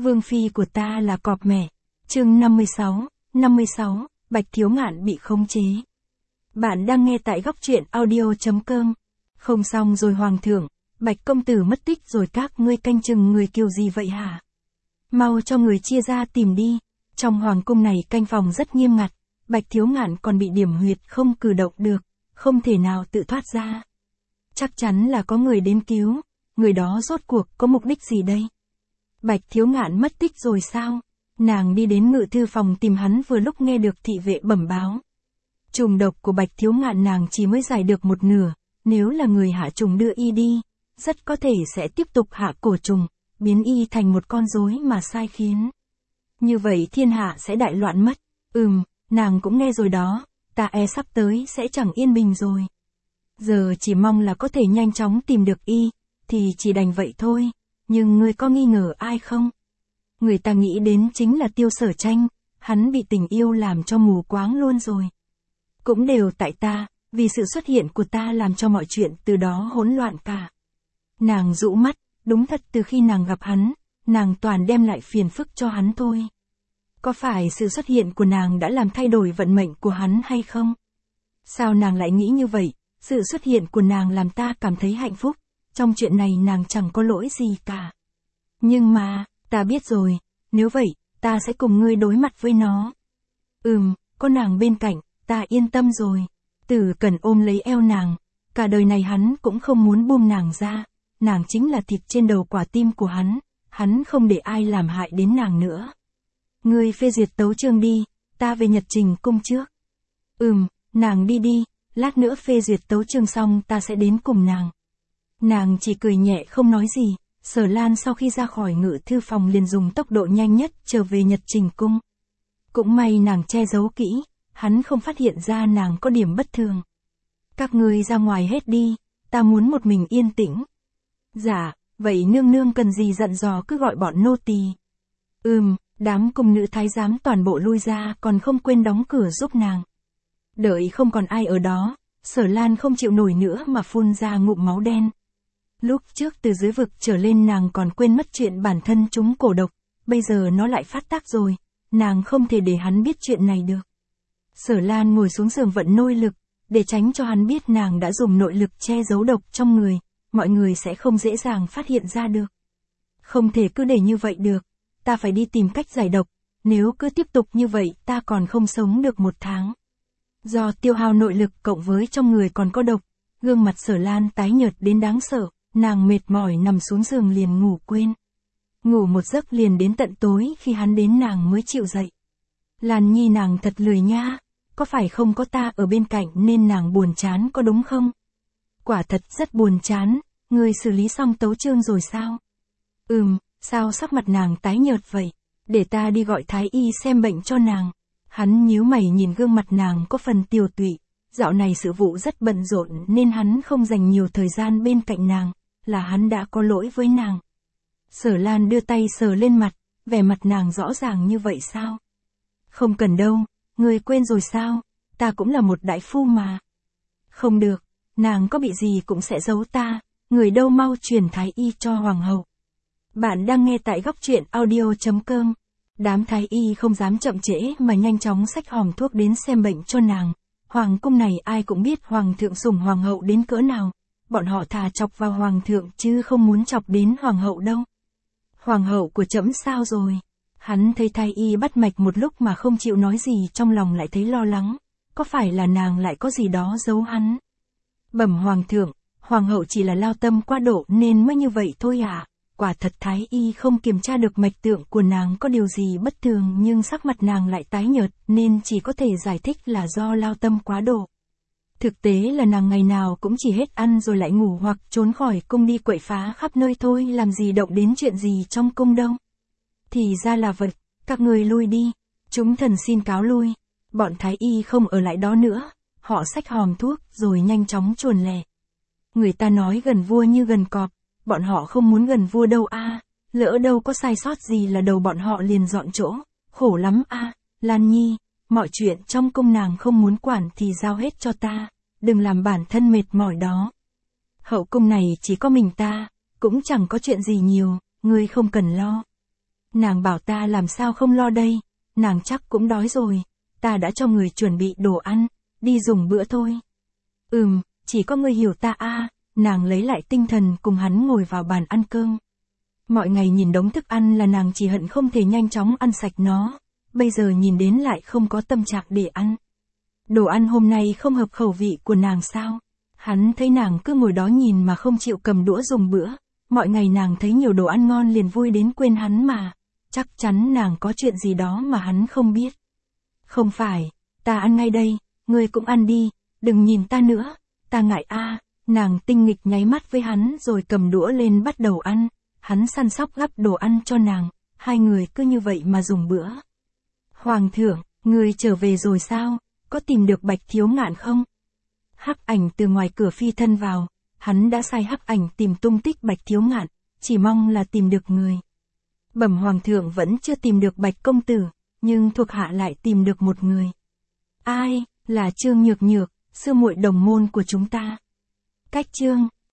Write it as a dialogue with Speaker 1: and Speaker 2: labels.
Speaker 1: Vương phi của ta là cọp mẹ. Chương 56, Bạch Thiếu Ngạn bị khống chế. Bạn đang nghe tại góc truyện audio.com. Không xong rồi hoàng thượng, Bạch công tử mất tích rồi, các ngươi canh chừng người kiểu gì vậy hả? Mau cho người chia ra tìm đi. Trong hoàng cung này canh phòng rất nghiêm ngặt, Bạch Thiếu Ngạn còn bị điểm huyệt không cử động được, không thể nào tự thoát ra. Chắc chắn là có người đến cứu, người đó rốt cuộc có mục đích gì đây? Bạch Thiếu Ngạn mất tích rồi sao? Nàng đi đến ngự thư phòng tìm hắn vừa lúc nghe được thị vệ bẩm báo. Trùng độc của Bạch Thiếu Ngạn nàng chỉ mới giải được một nửa, nếu là người hạ trùng đưa y đi, rất có thể sẽ tiếp tục hạ cổ trùng, biến y thành một con rối mà sai khiến. Như vậy thiên hạ sẽ đại loạn mất. Nàng cũng nghe rồi đó, ta sắp tới sẽ chẳng yên bình rồi. Giờ chỉ mong là có thể nhanh chóng tìm được y, thì chỉ đành vậy thôi, nhưng ngươi có nghi ngờ ai không? Người ta nghĩ đến chính là Tiêu Sở Tranh, hắn bị tình yêu làm cho mù quáng luôn rồi. Cũng đều tại ta, vì sự xuất hiện của ta làm cho mọi chuyện từ đó hỗn loạn cả. Nàng rũ mắt, đúng thật từ khi nàng gặp hắn, nàng toàn đem lại phiền phức cho hắn thôi. Có phải sự xuất hiện của nàng đã làm thay đổi vận mệnh của hắn hay không? Sao nàng lại nghĩ như vậy? Sự xuất hiện của nàng làm ta cảm thấy hạnh phúc, trong chuyện này nàng chẳng có lỗi gì cả. Nhưng mà, ta biết rồi, nếu vậy, ta sẽ cùng ngươi đối mặt với nó. Có nàng bên cạnh, ta yên tâm rồi. Tử Cẩn ôm lấy eo nàng, cả đời này hắn cũng không muốn buông nàng ra, nàng chính là thịt trên đầu quả tim của hắn không để ai làm hại đến nàng nữa. Ngươi phê duyệt tấu chương đi, ta về Nhật Trình cung trước. Nàng đi đi, lát nữa phê duyệt tấu chương xong ta sẽ đến cùng nàng. Nàng chỉ cười nhẹ không nói gì. Sở Lan sau khi ra khỏi ngự thư phòng liền dùng tốc độ nhanh nhất trở về Nhật Trình cung. Cũng may nàng che giấu kỹ, hắn không phát hiện ra nàng có điểm bất thường. Các ngươi ra ngoài hết đi, ta muốn một mình yên tĩnh. Dạ, vậy nương nương cần gì dặn dò cứ gọi bọn nô tỳ. Đám cung nữ thái giám toàn bộ lui ra còn không quên đóng cửa giúp nàng. Đợi không còn ai ở đó, Sở Lan không chịu nổi nữa mà phun ra ngụm máu đen. Lúc trước từ dưới vực trở lên nàng còn quên mất chuyện bản thân trúng cổ độc, bây giờ nó lại phát tác rồi, nàng không thể để hắn biết chuyện này được. Sở Lan ngồi xuống giường vận nội lực, để tránh cho hắn biết nàng đã dùng nội lực che giấu độc trong người, mọi người sẽ không dễ dàng phát hiện ra được. Không thể cứ để như vậy được, ta phải đi tìm cách giải độc, nếu cứ tiếp tục như vậy ta còn không sống được 1 tháng. Do tiêu hao nội lực cộng với trong người còn có độc, gương mặt Sở Lan tái nhợt đến đáng sợ. Nàng mệt mỏi nằm xuống giường liền ngủ quên. Ngủ một giấc liền đến tận tối khi hắn đến nàng mới chịu dậy. Lan Nhi nàng thật lười nha, có phải không có ta ở bên cạnh nên nàng buồn chán có đúng không? Quả thật rất buồn chán, ngươi xử lý xong tấu chương rồi sao? Sao sắc mặt nàng tái nhợt vậy? Để ta đi gọi thái y xem bệnh cho nàng. Hắn nhíu mày nhìn gương mặt nàng có phần tiều tụy. Dạo này sự vụ rất bận rộn nên hắn không dành nhiều thời gian bên cạnh nàng. Là hắn đã có lỗi với nàng. Sở Lan đưa tay sờ lên mặt, vẻ mặt nàng rõ ràng như vậy sao? Không cần đâu, ngươi quên rồi sao? Ta cũng là một đại phu mà. Không được, nàng có bị gì cũng sẽ giấu ta, người đâu mau truyền thái y cho hoàng hậu. Bạn đang nghe tại góc truyện audio.com. Đám thái y không dám chậm trễ mà nhanh chóng xách hòm thuốc đến xem bệnh cho nàng. Hoàng cung này ai cũng biết hoàng thượng sủng hoàng hậu đến cỡ nào. Bọn họ thà chọc vào hoàng thượng chứ không muốn chọc đến hoàng hậu đâu. Hoàng hậu của trẫm sao rồi? Hắn thấy thái y bắt mạch một lúc mà không chịu nói gì, trong lòng lại thấy lo lắng. Có phải là nàng lại có gì đó giấu hắn? Bẩm hoàng thượng, hoàng hậu chỉ là lao tâm quá độ nên mới như vậy thôi ạ. Quả thật thái y không kiểm tra được mạch tượng của nàng có điều gì bất thường, nhưng sắc mặt nàng lại tái nhợt nên chỉ có thể giải thích là do lao tâm quá độ. Thực tế là nàng ngày nào cũng chỉ hết ăn rồi lại ngủ hoặc trốn khỏi cung đi quậy phá khắp nơi thôi, làm gì động đến chuyện gì trong cung đâu. Thì ra là vậy, các người lui đi, chúng thần xin cáo lui. Bọn thái y không ở lại đó nữa, họ xách hòm thuốc rồi nhanh chóng chuồn lẻ. Người ta nói gần vua như gần cọp, bọn họ không muốn gần vua đâu lỡ đâu có sai sót gì là đầu bọn họ liền dọn chỗ, khổ lắm Lan Nhi, mọi chuyện trong cung nàng không muốn quản thì giao hết cho ta, đừng làm bản thân mệt mỏi đó. Hậu cung này chỉ có mình ta, cũng chẳng có chuyện gì nhiều, ngươi không cần lo. Nàng bảo ta làm sao không lo đây, nàng chắc cũng đói rồi, ta đã cho người chuẩn bị đồ ăn, đi dùng bữa thôi. Chỉ có ngươi hiểu ta a. Nàng lấy lại tinh thần cùng hắn ngồi vào bàn ăn cơm. Mọi ngày nhìn đống thức ăn là nàng chỉ hận không thể nhanh chóng ăn sạch nó, bây giờ nhìn đến lại không có tâm trạng để ăn. Đồ ăn hôm nay không hợp khẩu vị của nàng sao? Hắn thấy nàng cứ ngồi đó nhìn mà không chịu cầm đũa dùng bữa, mọi ngày nàng thấy nhiều đồ ăn ngon liền vui đến quên hắn mà, chắc chắn nàng có chuyện gì đó mà hắn không biết. Không phải, ta ăn ngay đây, ngươi cũng ăn đi, đừng nhìn ta nữa, ta ngại a. Nàng tinh nghịch nháy mắt với hắn rồi cầm đũa lên bắt đầu ăn, hắn săn sóc gắp đồ ăn cho nàng, hai người cứ như vậy mà dùng bữa. Hoàng thượng, ngươi trở về rồi sao, có tìm được Bạch Thiếu Ngạn không? Hắc Ảnh từ ngoài cửa phi thân vào, hắn đã sai Hắc Ảnh tìm tung tích Bạch Thiếu Ngạn, chỉ mong là tìm được người. Bẩm Hoàng thượng vẫn chưa tìm được Bạch công tử, nhưng thuộc hạ lại tìm được một người. Ai, là Trương Nhược Nhược, sư muội đồng môn của chúng ta. Cách Trương